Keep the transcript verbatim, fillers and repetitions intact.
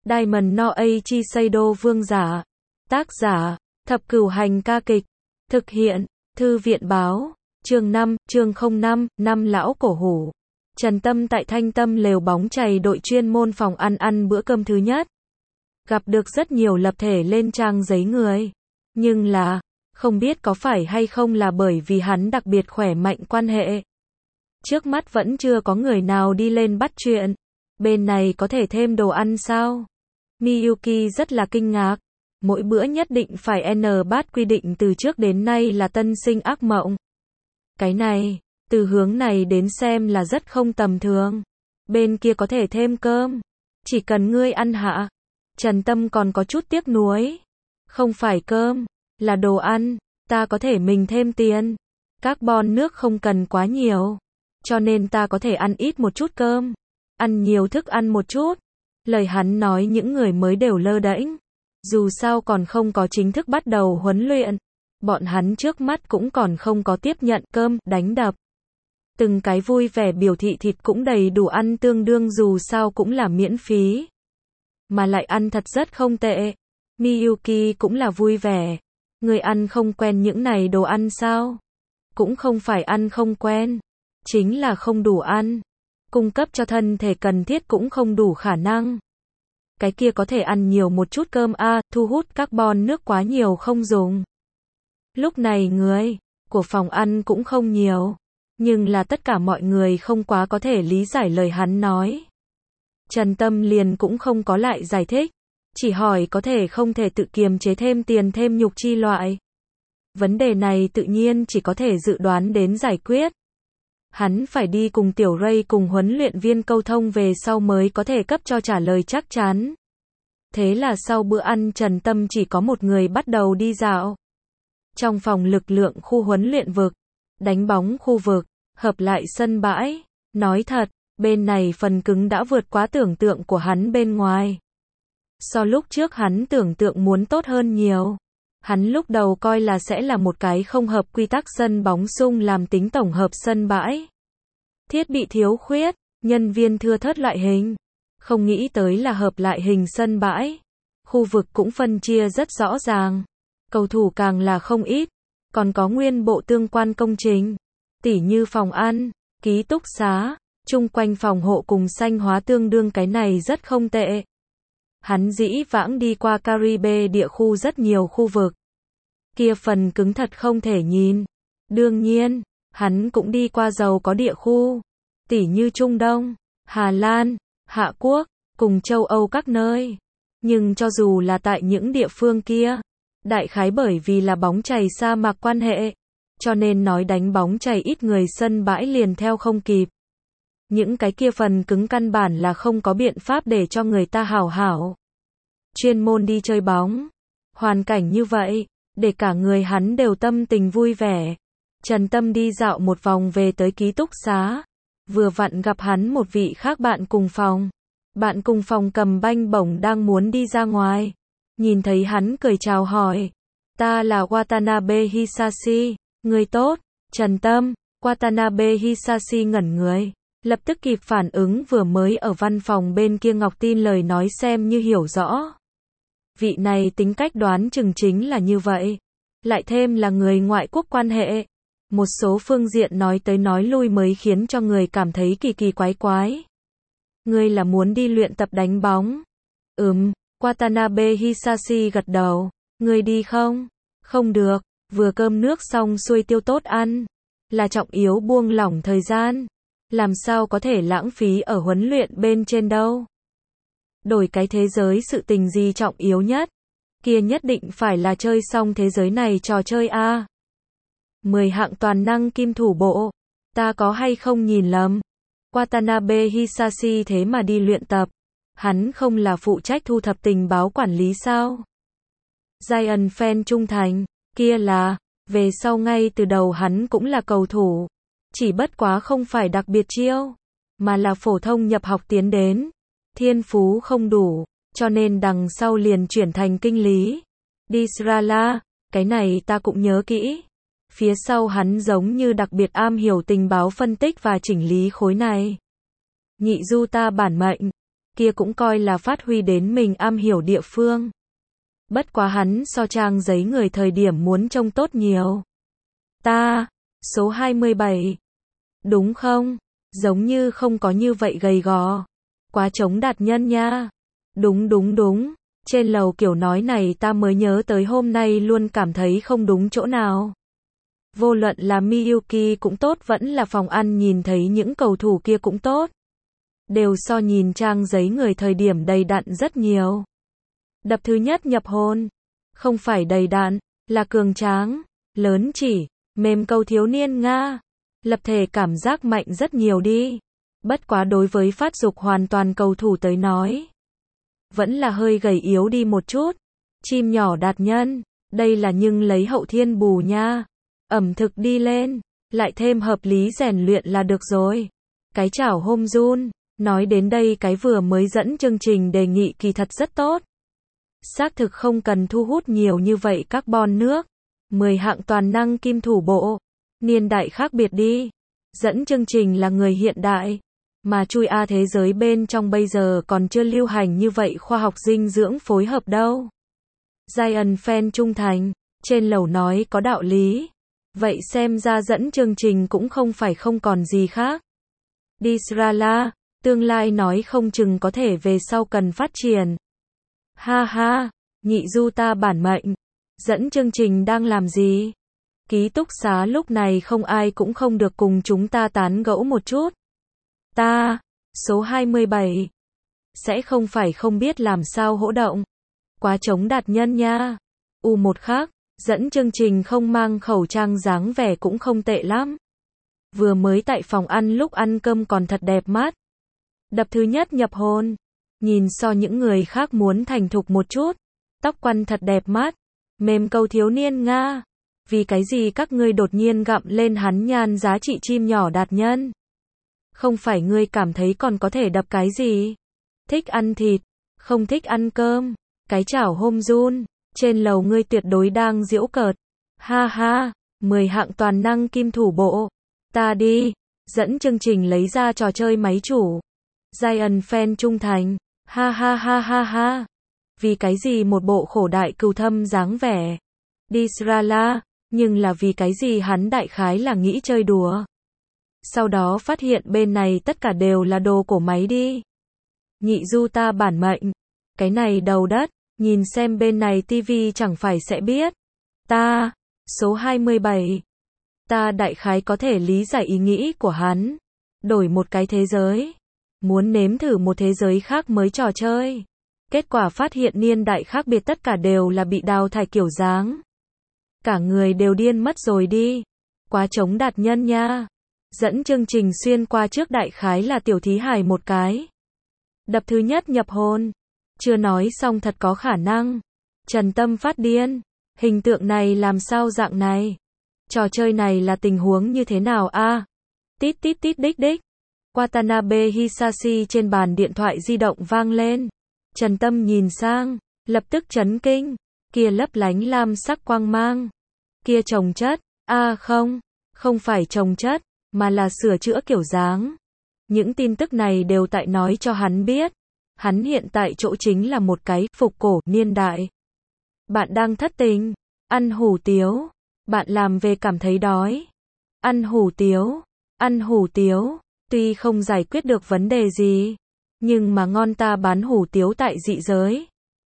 Diamond no Eiichi Seido vương giả. Tác giả, Thập Cửu Hành ca kịch. Thực hiện, Thư viện báo. Chương năm, chương không năm, năm lão cổ hủ. Trần Tâm tại Thanh Tâm lều bóng chày đội chuyên môn phòng ăn ăn bữa cơm thứ nhất. Gặp được rất nhiều lập thể lên trang giấy người. Nhưng là, không biết có phải hay không là bởi vì hắn đặc biệt khỏe mạnh quan hệ. Trước mắt vẫn chưa có người nào đi lên bắt chuyện. Bên này có thể thêm đồ ăn sao? Miyuki rất là kinh ngạc. Mỗi bữa nhất định phải N bát quy định từ trước đến nay là tân sinh ác mộng. Cái này, từ hướng này đến xem là rất không tầm thường. Bên kia có thể thêm cơm. Chỉ cần ngươi ăn hạ. Trần Tâm còn có chút tiếc nuối. Không phải cơm, là đồ ăn. Ta có thể mình thêm tiền. Carbon nước không cần quá nhiều. Cho nên ta có thể ăn ít một chút cơm. Ăn nhiều thức ăn một chút. Lời hắn nói những người mới đều lơ đễnh. Dù sao còn không có chính thức bắt đầu huấn luyện. Bọn hắn trước mắt cũng còn không có tiếp nhận cơm, đánh đập. Từng cái vui vẻ biểu thị thịt cũng đầy đủ ăn tương đương dù sao cũng là miễn phí. Mà lại ăn thật rất không tệ. Miyuki cũng là vui vẻ. Người ăn không quen những này đồ ăn sao? Cũng không phải ăn không quen. Chính là không đủ ăn. Cung cấp cho thân thể cần thiết cũng không đủ khả năng. Cái kia có thể ăn nhiều một chút cơm a, à, thu hút carbon nước quá nhiều không dùng. Lúc này người của phòng ăn cũng không nhiều, nhưng là tất cả mọi người không quá có thể lý giải lời hắn nói. Trần Tâm liền cũng không có lại giải thích, chỉ hỏi có thể không thể tự kiềm chế thêm tiền thêm nhục chi loại. Vấn đề này tự nhiên chỉ có thể dự đoán đến giải quyết. Hắn phải đi cùng Tiểu Ray cùng huấn luyện viên câu thông về sau mới có thể cấp cho trả lời chắc chắn. Thế là sau bữa ăn Trần Tâm chỉ có một người bắt đầu đi dạo. Trong phòng lực lượng khu huấn luyện vực, đánh bóng khu vực, hợp lại sân bãi. Nói thật, bên này phần cứng đã vượt quá tưởng tượng của hắn bên ngoài. So lúc trước hắn tưởng tượng muốn tốt hơn nhiều. Hắn lúc đầu coi là sẽ là một cái không hợp quy tắc sân bóng xung làm tính tổng hợp sân bãi. Thiết bị thiếu khuyết, nhân viên thưa thớt loại hình. Không nghĩ tới là hợp lại hình sân bãi. Khu vực cũng phân chia rất rõ ràng. Cầu thủ càng là không ít. Còn có nguyên bộ tương quan công trình. Tỉ như phòng ăn, ký túc xá, chung quanh phòng hộ cùng xanh hóa tương đương cái này rất không tệ. Hắn dĩ vãng đi qua Caribe địa khu rất nhiều khu vực. Kia phần cứng thật không thể nhìn. Đương nhiên, hắn cũng đi qua giàu có địa khu. Tỉ như Trung Đông, Hà Lan, Hạ Quốc, cùng châu Âu các nơi. Nhưng cho dù là tại những địa phương kia, đại khái bởi vì là bóng chày sa mạc quan hệ, cho nên nói đánh bóng chày ít người sân bãi liền theo không kịp. Những cái kia phần cứng căn bản là không có biện pháp để cho người ta hảo hảo chuyên môn đi chơi bóng. Hoàn cảnh như vậy, để cả người hắn đều tâm tình vui vẻ. Trần Tâm đi dạo một vòng về tới ký túc xá. Vừa vặn gặp hắn một vị khác bạn cùng phòng. Bạn cùng phòng cầm banh bổng đang muốn đi ra ngoài. Nhìn thấy hắn cười chào hỏi. Ta là Watanabe Hisashi, người tốt. Trần Tâm, Watanabe Hisashi ngẩn người. Lập tức kịp phản ứng vừa mới ở văn phòng bên kia Ngọc tin lời nói xem như hiểu rõ. Vị này tính cách đoán chừng chính là như vậy. Lại thêm là người ngoại quốc quan hệ. Một số phương diện nói tới nói lui mới khiến cho người cảm thấy kỳ kỳ quái quái. Ngươi là muốn đi luyện tập đánh bóng? Ừm, Watanabe Hisashi gật đầu. Ngươi đi không? Không được, vừa cơm nước xong xuôi tiêu tốt ăn. Là trọng yếu buông lỏng thời gian. Làm sao có thể lãng phí ở huấn luyện bên trên đâu. Đổi cái thế giới sự tình gì trọng yếu nhất? Kia nhất định phải là chơi xong thế giới này trò chơi a. mười hạng toàn năng kim thủ bộ. Ta có hay không nhìn lầm? Watanabe Hisashi thế mà đi luyện tập. Hắn không là phụ trách thu thập tình báo quản lý sao? Giant fan trung thành. Kia là, về sau ngay từ đầu hắn cũng là cầu thủ. Chỉ bất quá không phải đặc biệt chiêu, mà là phổ thông nhập học tiến đến. Thiên phú không đủ, cho nên đằng sau liền chuyển thành kinh lý. Disrala, cái này ta cũng nhớ kỹ. Phía sau hắn giống như đặc biệt am hiểu tình báo phân tích và chỉnh lý khối này. Nhị du ta bản mệnh. kia cũng coi là phát huy đến mình am hiểu địa phương. Bất quá hắn so trang giấy người thời điểm muốn trông tốt nhiều. Ta, số hai mươi bảy. Đúng không? Giống như không có như vậy gầy gò. Quá chống đạt nhân nha. Đúng đúng đúng. Trên lầu kiểu nói này ta mới nhớ tới hôm nay luôn cảm thấy không đúng chỗ nào. Vô luận là Miyuki cũng tốt vẫn là phòng ăn nhìn thấy những cầu thủ kia cũng tốt. Đều so nhìn trang giấy người thời điểm đầy đặn rất nhiều. Đập thứ nhất nhập hồn. Không phải đầy đặn, là cường tráng, lớn chỉ, mềm câu thiếu niên Nga. Lập thể cảm giác mạnh rất nhiều đi. Bất quá đối với phát dục hoàn toàn cầu thủ tới nói. Vẫn là hơi gầy yếu đi một chút. Chim nhỏ đạt nhân, đây là nhưng lấy hậu thiên bù nha. Ẩm thực đi lên, lại thêm hợp lý rèn luyện là được rồi. Cái chảo hôm run, nói đến đây cái vừa mới dẫn chương trình đề nghị kỳ thật rất tốt. Xác thực không cần thu hút nhiều như vậy carbon nước. mười hạng toàn năng kim thủ bộ. Niên đại khác biệt đi. Dẫn chương trình là người hiện đại. Mà chui a thế giới bên trong bây giờ còn chưa lưu hành như vậy khoa học dinh dưỡng phối hợp đâu. Giant fan trung thành. Trên lầu nói có đạo lý. Vậy xem ra dẫn chương trình cũng không phải không còn gì khác. Disrala, tương lai nói không chừng có thể về sau cần phát triển. Ha ha, nhị du ta bản mệnh. Dẫn chương trình đang làm gì? Ký túc xá lúc này không ai cũng không được cùng chúng ta tán gẫu một chút. Ta, số hai mươi bảy. Sẽ không phải không biết làm sao hỗ động. Quá chống đạt nhân nha. U một khác, dẫn chương trình không mang khẩu trang dáng vẻ cũng không tệ lắm. Vừa mới tại phòng ăn lúc ăn cơm còn thật đẹp mắt. Đập thứ nhất nhập hồn. Nhìn so những người khác muốn thành thục một chút. Tóc quăn thật đẹp mắt. Mềm câu thiếu niên Nga. Vì cái gì các ngươi đột nhiên gặm lên hắn nhan giá trị chim nhỏ đạt nhân? Không phải ngươi cảm thấy còn có thể đập cái gì? Thích ăn thịt, không thích ăn cơm. Cái chảo hôm run, trên lầu ngươi tuyệt đối đang giễu cợt. Ha ha, mười hạng toàn năng kim thủ bộ. Ta đi, dẫn chương trình lấy ra trò chơi máy chủ. Giant fan trung thành. Ha ha ha ha ha. Vì cái gì một bộ khổ đại cừu thâm dáng vẻ? Disrala, nhưng là vì cái gì hắn đại khái là nghĩ chơi đùa. Sau đó phát hiện bên này tất cả đều là đồ cổ máy đi. Nhị du ta bản mệnh. Cái này đầu đất, nhìn xem bên này tivi chẳng phải sẽ biết. Ta, số hai mươi bảy. Ta đại khái có thể lý giải ý nghĩ của hắn. Đổi một cái thế giới. Muốn nếm thử một thế giới khác mới trò chơi. Kết quả phát hiện niên đại khác biệt tất cả đều là bị đào thải kiểu dáng. Cả người đều điên mất rồi đi. Quá chống đạt nhân nha. Dẫn chương trình xuyên qua trước đại khái là tiểu thí hài một cái. Đập thứ nhất nhập hồn. Chưa nói xong thật có khả năng. Trần Tâm phát điên. Hình tượng này làm sao dạng này? Trò chơi này là tình huống như thế nào a? À? Tít tít tít đích đích. Watanabe Hisashi trên bàn điện thoại di động vang lên. Trần Tâm nhìn sang, lập tức chấn kinh. Kia lấp lánh lam sắc quang mang. Kia trồng chất. A à không, không phải trồng chất, mà là sửa chữa kiểu dáng. Những tin tức này đều tại nói cho hắn biết. Hắn hiện tại chỗ chính là một cái phục cổ niên đại. Bạn đang thất tình, ăn hủ tiếu. Bạn làm về cảm thấy đói. Ăn hủ tiếu, ăn hủ tiếu. Tuy không giải quyết được vấn đề gì, nhưng mà ngon ta bán hủ tiếu tại dị giới.